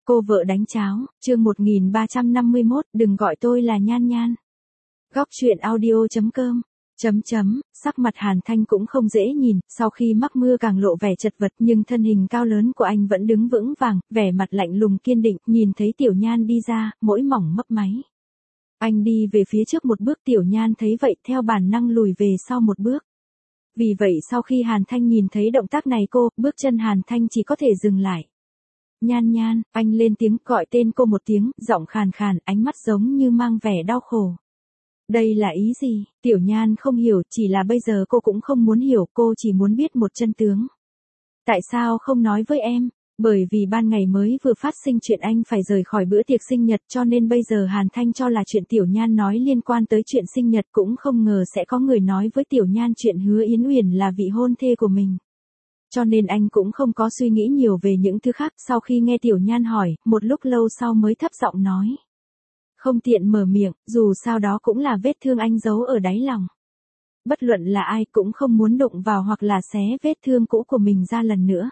Cô vợ đánh cháo, chương 1351, đừng gọi tôi là Nhan Nhan. Góc truyện audio.com. Sắc mặt Hàn Thanh cũng không dễ nhìn, sau khi mắc mưa càng lộ vẻ chật vật nhưng thân hình cao lớn của anh vẫn đứng vững vàng, vẻ mặt lạnh lùng kiên định, nhìn thấy Tiểu Nhan đi ra, mỗi mỏng mấp máy. Anh đi về phía trước một bước, Tiểu Nhan thấy vậy theo bản năng lùi về sau một bước. Vì vậy sau khi Hàn Thanh nhìn thấy động tác này bước chân Hàn Thanh chỉ có thể dừng lại. Nhan Nhan, anh lên tiếng gọi tên cô một tiếng, giọng khàn khàn, ánh mắt giống như mang vẻ đau khổ. Đây là ý gì? Tiểu Nhan không hiểu, chỉ là bây giờ cô cũng không muốn hiểu, cô chỉ muốn biết một chân tướng. Tại sao không nói với em? Bởi vì ban ngày mới vừa phát sinh chuyện anh phải rời khỏi bữa tiệc sinh nhật, cho nên bây giờ Hàn Thanh cho là chuyện Tiểu Nhan nói liên quan tới chuyện sinh nhật, cũng không ngờ sẽ có người nói với Tiểu Nhan chuyện Hứa Yến Uyển là vị hôn thê của mình. Cho nên anh cũng không có suy nghĩ nhiều về những thứ khác, sau khi nghe Tiểu Nhan hỏi, một lúc lâu sau mới thấp giọng nói. Không tiện mở miệng, dù sao đó cũng là vết thương anh giấu ở đáy lòng. Bất luận là ai cũng không muốn đụng vào hoặc là xé vết thương cũ của mình ra lần nữa.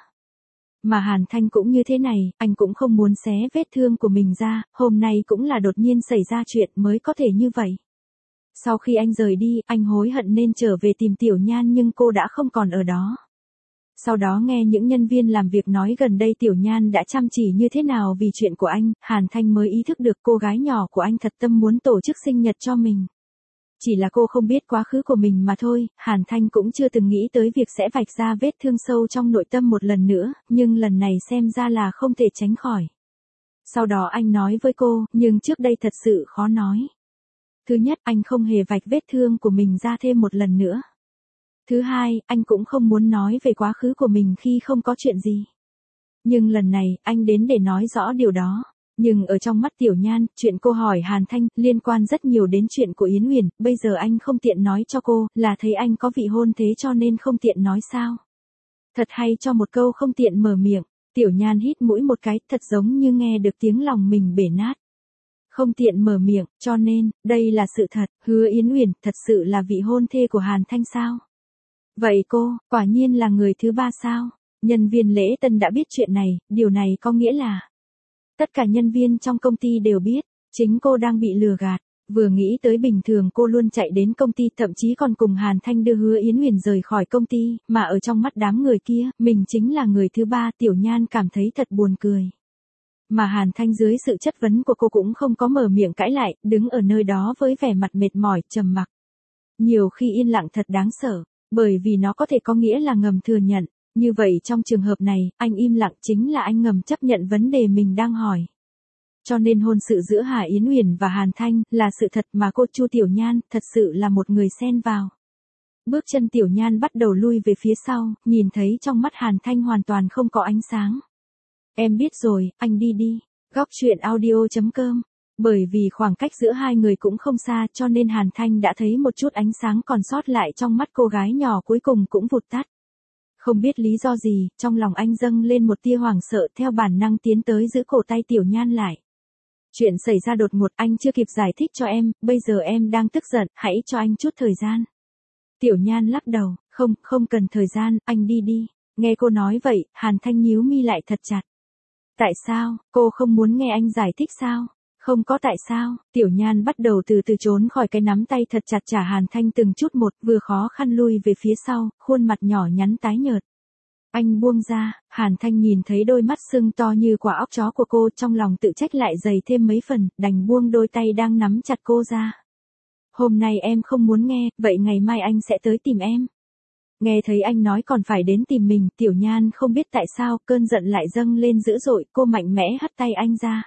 Mà Hàn Thanh cũng như thế này, anh cũng không muốn xé vết thương của mình ra, hôm nay cũng là đột nhiên xảy ra chuyện mới có thể như vậy. Sau khi anh rời đi, anh hối hận nên trở về tìm Tiểu Nhan nhưng cô đã không còn ở đó. Sau đó nghe những nhân viên làm việc nói gần đây Tiểu Nhan đã chăm chỉ như thế nào vì chuyện của anh, Hàn Thanh mới ý thức được cô gái nhỏ của anh thật tâm muốn tổ chức sinh nhật cho mình. Chỉ là cô không biết quá khứ của mình mà thôi, Hàn Thanh cũng chưa từng nghĩ tới việc sẽ vạch ra vết thương sâu trong nội tâm một lần nữa, nhưng lần này xem ra là không thể tránh khỏi. Sau đó anh nói với cô, nhưng trước đây thật sự khó nói. Thứ nhất, anh không hề vạch vết thương của mình ra thêm một lần nữa. Thứ hai, anh cũng không muốn nói về quá khứ của mình khi không có chuyện gì. Nhưng lần này, anh đến để nói rõ điều đó. Nhưng ở trong mắt Tiểu Nhan, chuyện cô hỏi Hàn Thanh liên quan rất nhiều đến chuyện của Yến Uyển, bây giờ anh không tiện nói cho cô, là thấy anh có vị hôn thế cho nên không tiện nói sao. Thật hay cho một câu không tiện mở miệng, Tiểu Nhan hít mũi một cái, thật giống như nghe được tiếng lòng mình bể nát. Không tiện mở miệng, cho nên, đây là sự thật, Hứa Yến Uyển thật sự là vị hôn thê của Hàn Thanh sao? Vậy cô, quả nhiên là người thứ ba sao? Nhân viên lễ tân đã biết chuyện này, điều này có nghĩa là tất cả nhân viên trong công ty đều biết, chính cô đang bị lừa gạt. Vừa nghĩ tới bình thường cô luôn chạy đến công ty, thậm chí còn cùng Hàn Thanh đưa Hứa Yến Uyển rời khỏi công ty, mà ở trong mắt đám người kia, mình chính là người thứ ba, Tiểu Nhan cảm thấy thật buồn cười. Mà Hàn Thanh dưới sự chất vấn của cô cũng không có mở miệng cãi lại, đứng ở nơi đó với vẻ mặt mệt mỏi, trầm mặc. Nhiều khi yên lặng thật đáng sợ, bởi vì nó có thể có nghĩa là ngầm thừa nhận. Như vậy trong trường hợp này, anh im lặng chính là anh ngầm chấp nhận vấn đề mình đang hỏi. Cho nên hôn sự giữa Hà Yến Uyển và Hàn Thanh là sự thật mà cô Chu Tiểu Nhan thật sự là một người xen vào. Bước chân Tiểu Nhan bắt đầu lui về phía sau, nhìn thấy trong mắt Hàn Thanh hoàn toàn không có ánh sáng. Em biết rồi, anh đi đi. Góc truyện audio.com. Bởi vì khoảng cách giữa hai người cũng không xa cho nên Hàn Thanh đã thấy một chút ánh sáng còn sót lại trong mắt cô gái nhỏ cuối cùng cũng vụt tắt. Không biết lý do gì, trong lòng anh dâng lên một tia hoảng sợ, theo bản năng tiến tới giữ cổ tay Tiểu Nhan lại. Chuyện xảy ra đột ngột, anh chưa kịp giải thích cho em, bây giờ em đang tức giận, hãy cho anh chút thời gian. Tiểu Nhan lắc đầu, không cần thời gian, anh đi đi. Nghe cô nói vậy, Hàn Thanh nhíu mi lại thật chặt. Tại sao, cô không muốn nghe anh giải thích sao? Không có tại sao, Tiểu Nhan bắt đầu từ từ trốn khỏi cái nắm tay thật chặt trả Hàn Thanh từng chút một, vừa khó khăn lui về phía sau, khuôn mặt nhỏ nhắn tái nhợt. Anh buông ra, Hàn Thanh nhìn thấy đôi mắt sưng to như quả óc chó của cô, trong lòng tự trách lại dày thêm mấy phần, đành buông đôi tay đang nắm chặt cô ra. Hôm nay em không muốn nghe, vậy ngày mai anh sẽ tới tìm em. Nghe thấy anh nói còn phải đến tìm mình, Tiểu Nhan không biết tại sao, cơn giận lại dâng lên dữ dội, cô mạnh mẽ hất tay anh ra.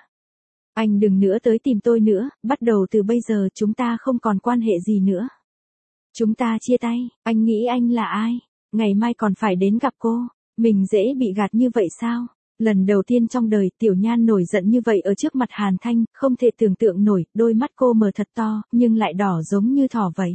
Anh đừng nữa tới tìm tôi nữa, bắt đầu từ bây giờ chúng ta không còn quan hệ gì nữa. Chúng ta chia tay, anh nghĩ anh là ai? Ngày mai còn phải đến gặp cô, mình dễ bị gạt như vậy sao? Lần đầu tiên trong đời Tiểu Nhan nổi giận như vậy ở trước mặt Hàn Thanh, không thể tưởng tượng nổi, đôi mắt cô mở thật to, nhưng lại đỏ giống như thỏ vậy.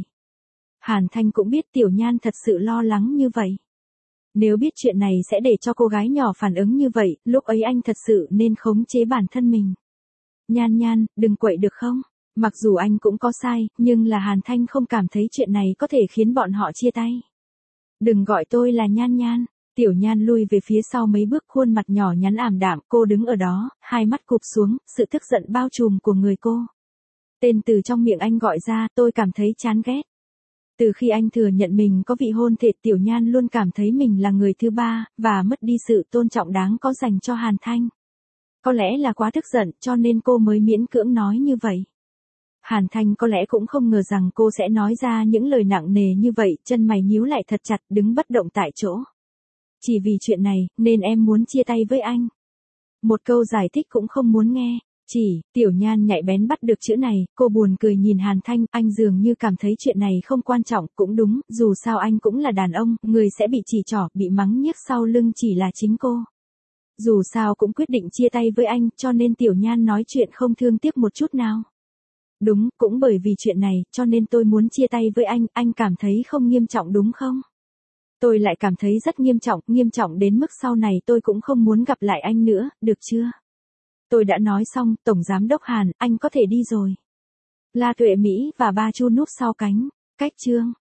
Hàn Thanh cũng biết Tiểu Nhan thật sự lo lắng như vậy. Nếu biết chuyện này sẽ để cho cô gái nhỏ phản ứng như vậy, lúc ấy anh thật sự nên khống chế bản thân mình. Nhan Nhan, đừng quậy được không? Mặc dù anh cũng có sai, nhưng là Hàn Thanh không cảm thấy chuyện này có thể khiến bọn họ chia tay. Đừng gọi tôi là Nhan Nhan. Tiểu Nhan lui về phía sau mấy bước, khuôn mặt nhỏ nhắn ảm đạm, cô đứng ở đó, hai mắt cụp xuống, sự tức giận bao trùm của người cô. Tên từ trong miệng anh gọi ra, tôi cảm thấy chán ghét. Từ khi anh thừa nhận mình có vị hôn thê, Tiểu Nhan luôn cảm thấy mình là người thứ ba, và mất đi sự tôn trọng đáng có dành cho Hàn Thanh. Có lẽ là quá tức giận, cho nên cô mới miễn cưỡng nói như vậy. Hàn Thanh có lẽ cũng không ngờ rằng cô sẽ nói ra những lời nặng nề như vậy, chân mày nhíu lại thật chặt, đứng bất động tại chỗ. Chỉ vì chuyện này, nên em muốn chia tay với anh. Một câu giải thích cũng không muốn nghe. Tiểu Nhan nhạy bén bắt được chữ này, cô buồn cười nhìn Hàn Thanh, anh dường như cảm thấy chuyện này không quan trọng, cũng đúng, dù sao anh cũng là đàn ông, người sẽ bị chỉ trỏ, bị mắng nhiếc sau lưng chỉ là chính cô. Dù sao cũng quyết định chia tay với anh, cho nên Tiểu Nhan nói chuyện không thương tiếc một chút nào. Đúng, cũng bởi vì chuyện này, cho nên tôi muốn chia tay với anh cảm thấy không nghiêm trọng đúng không? Tôi lại cảm thấy rất nghiêm trọng đến mức sau này tôi cũng không muốn gặp lại anh nữa, được chưa? Tôi đã nói xong, Tổng Giám đốc Hàn, anh có thể đi rồi. La Tuệ Mỹ và Ba Chu núp sau cánh, cách chương.